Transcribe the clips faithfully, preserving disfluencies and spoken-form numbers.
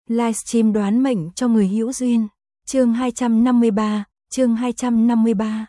Livestream đoán mệnh cho người hữu duyên. Chương hai trăm năm mươi ba, chương hai trăm năm mươi ba.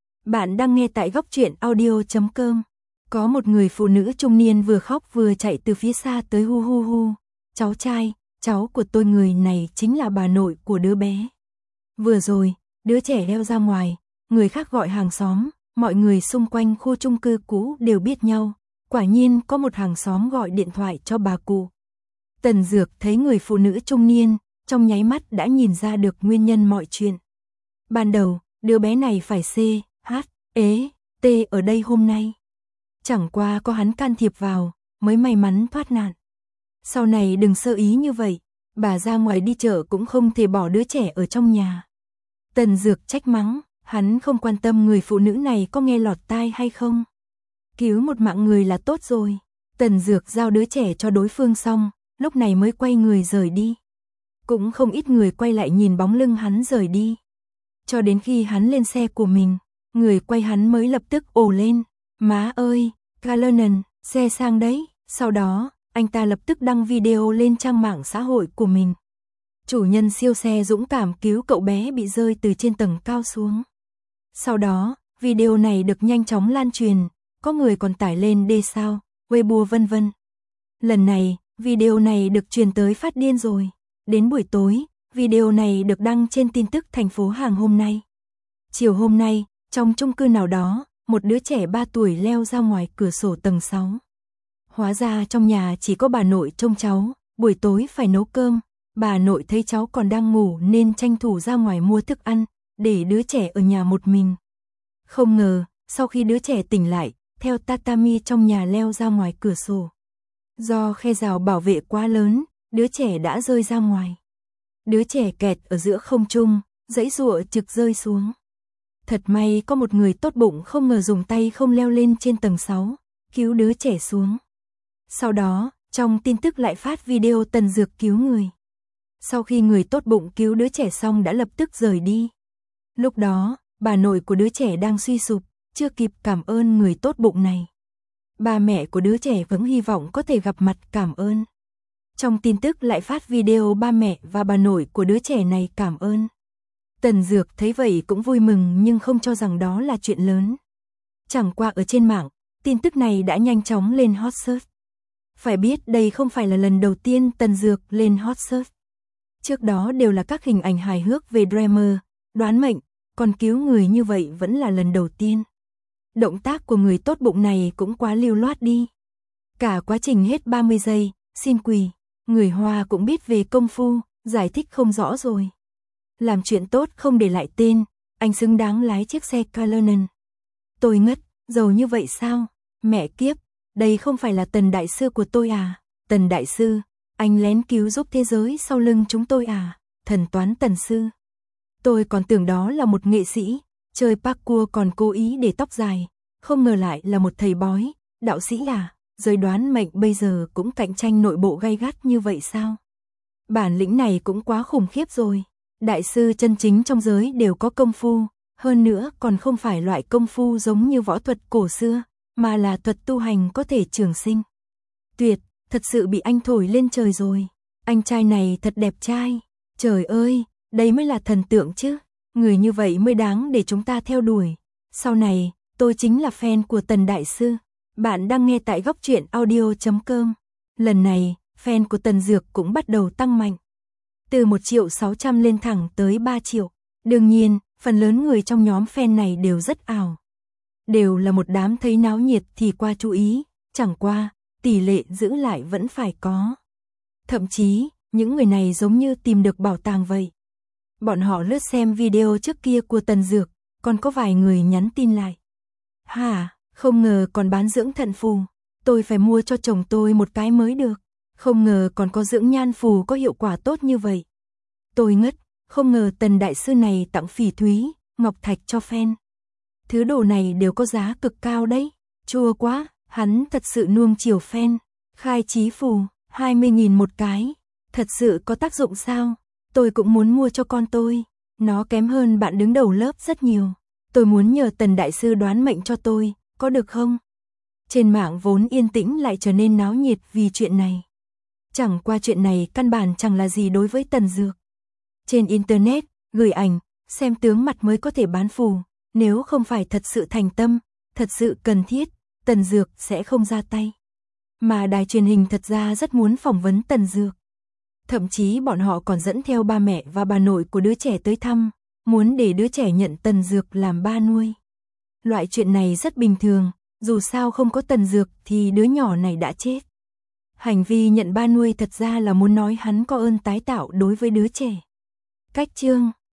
Bạn đang nghe tại góc truyện audio chấm com. Có một người phụ nữ trung niên vừa khóc vừa chạy từ phía xa tới hu hu hu. Cháu trai, cháu của tôi, người này chính là bà nội của đứa bé. Vừa rồi, đứa trẻ leo ra ngoài, người khác gọi hàng xóm, mọi người xung quanh khu chung cư cũ đều biết nhau. Quả nhiên có một hàng xóm gọi điện thoại cho bà cụ. Tần Dược thấy người phụ nữ trung niên, trong nháy mắt đã nhìn ra được nguyên nhân mọi chuyện. Ban đầu, đứa bé này phải C, H, E, T ở đây hôm nay. Chẳng qua có hắn can thiệp vào, mới may mắn thoát nạn. Sau này đừng sơ ý như vậy, bà ra ngoài đi chợ cũng không thể bỏ đứa trẻ ở trong nhà. Tần Dược trách mắng, hắn không quan tâm người phụ nữ này có nghe lọt tai hay không. Cứu một mạng người là tốt rồi. Tần Dược giao đứa trẻ cho đối phương xong, lúc này mới quay người rời đi. Cũng không ít người quay lại nhìn bóng lưng hắn rời đi. Cho đến khi hắn lên xe của mình, người quay hắn mới lập tức ồ lên. Má ơi, Calernon, xe sang đấy. Sau đó, anh ta lập tức đăng video lên trang mạng xã hội của mình. Chủ nhân siêu xe dũng cảm cứu cậu bé bị rơi từ trên tầng cao xuống. Sau đó, video này được nhanh chóng lan truyền, có người còn tải lên đê sao, Weibo vân vân. Lần này, video này được truyền tới phát điên rồi. Đến buổi tối, video này được đăng trên tin tức thành phố Hàng hôm nay. Chiều hôm nay, trong chung cư nào đó, một đứa trẻ ba tuổi leo ra ngoài cửa sổ tầng sáu. Hóa ra trong nhà chỉ có bà nội trông cháu, buổi tối phải nấu cơm. Bà nội thấy cháu còn đang ngủ nên tranh thủ ra ngoài mua thức ăn, để đứa trẻ ở nhà một mình. Không ngờ, sau khi đứa trẻ tỉnh lại, theo tatami trong nhà leo ra ngoài cửa sổ. Do khe rào bảo vệ quá lớn, đứa trẻ đã rơi ra ngoài. Đứa trẻ kẹt ở giữa không trung, giãy giụa trực rơi xuống. Thật may có một người tốt bụng không ngờ dùng tay không leo lên trên tầng sáu, cứu đứa trẻ xuống. Sau đó, trong tin tức lại phát video Tần Dược cứu người. Sau khi người tốt bụng cứu đứa trẻ xong đã lập tức rời đi. Lúc đó, bà nội của đứa trẻ đang suy sụp, chưa kịp cảm ơn người tốt bụng này. Ba mẹ của đứa trẻ vẫn hy vọng có thể gặp mặt cảm ơn. Trong tin tức lại phát video ba mẹ và bà nội của đứa trẻ này cảm ơn. Tần Dược thấy vậy cũng vui mừng nhưng không cho rằng đó là chuyện lớn. Chẳng qua ở trên mạng, tin tức này đã nhanh chóng lên hot search. Phải biết đây không phải là lần đầu tiên Tần Dược lên hot search. Trước đó đều là các hình ảnh hài hước về Dreamer, đoán mệnh, còn cứu người như vậy vẫn là lần đầu tiên. Động tác của người tốt bụng này cũng quá lưu loát đi. Cả quá trình hết ba mươi giây, xin quỳ, người Hoa cũng biết về công phu, giải thích không rõ rồi. Làm chuyện tốt không để lại tên, anh xứng đáng lái chiếc xe Calernon. Tôi ngất, giàu như vậy sao? Mẹ kiếp, đây không phải là Tần Đại Sư của tôi à? Tần Đại Sư, anh lén cứu giúp thế giới sau lưng chúng tôi à? Thần toán Tần Sư. Tôi còn tưởng đó là một nghệ sĩ, chơi parkour còn cố ý để tóc dài, không ngờ lại là một thầy bói, đạo sĩ à? Giới đoán mệnh bây giờ cũng cạnh tranh nội bộ gay gắt như vậy sao? Bản lĩnh này cũng quá khủng khiếp rồi. Đại sư chân chính trong giới đều có công phu, hơn nữa còn không phải loại công phu giống như võ thuật cổ xưa, mà là thuật tu hành có thể trường sinh. Tuyệt, thật sự bị anh thổi lên trời rồi. Anh trai này thật đẹp trai. Trời ơi, đây mới là thần tượng chứ. Người như vậy mới đáng để chúng ta theo đuổi. Sau này, tôi chính là fan của Tần Đại Sư. Bạn đang nghe tại góc truyện audio chấm com. Lần này, fan của Tần Dược cũng bắt đầu tăng mạnh. Từ một triệu sáu trăm lên thẳng tới ba triệu. Đương nhiên, phần lớn người trong nhóm fan này đều rất ảo. Đều là một đám thấy náo nhiệt thì qua chú ý, chẳng qua, tỷ lệ giữ lại vẫn phải có. Thậm chí, những người này giống như tìm được bảo tàng vậy. Bọn họ lướt xem video trước kia của Tần Dược, còn có vài người nhắn tin lại. Hả, không ngờ còn bán dưỡng thận phù, tôi phải mua cho chồng tôi một cái mới được. Không ngờ còn có dưỡng nhan phù có hiệu quả tốt như vậy. Tôi ngất, không ngờ Tần Đại Sư này tặng phỉ thúy, ngọc thạch cho fan. Thứ đồ này đều có giá cực cao đấy. Chua quá, hắn thật sự nuông chiều fan. Khai trí phù, hai mươi nghìn một cái. Thật sự có tác dụng sao? Tôi cũng muốn mua cho con tôi. Nó kém hơn bạn đứng đầu lớp rất nhiều. Tôi muốn nhờ Tần Đại Sư đoán mệnh cho tôi, có được không? Trên mạng vốn yên tĩnh lại trở nên náo nhiệt vì chuyện này. Chẳng qua chuyện này căn bản chẳng là gì đối với Tần Dược. Trên Internet, gửi ảnh, xem tướng mặt mới có thể bán phù, nếu không phải thật sự thành tâm, thật sự cần thiết, Tần Dược sẽ không ra tay. Mà đài truyền hình thật ra rất muốn phỏng vấn Tần Dược. Thậm chí bọn họ còn dẫn theo ba mẹ và bà nội của đứa trẻ tới thăm, muốn để đứa trẻ nhận Tần Dược làm ba nuôi. Loại chuyện này rất bình thường, dù sao không có Tần Dược thì đứa nhỏ này đã chết. Hành vi nhận ba nuôi thật ra là muốn nói hắn có ơn tái tạo đối với đứa trẻ. Cách chương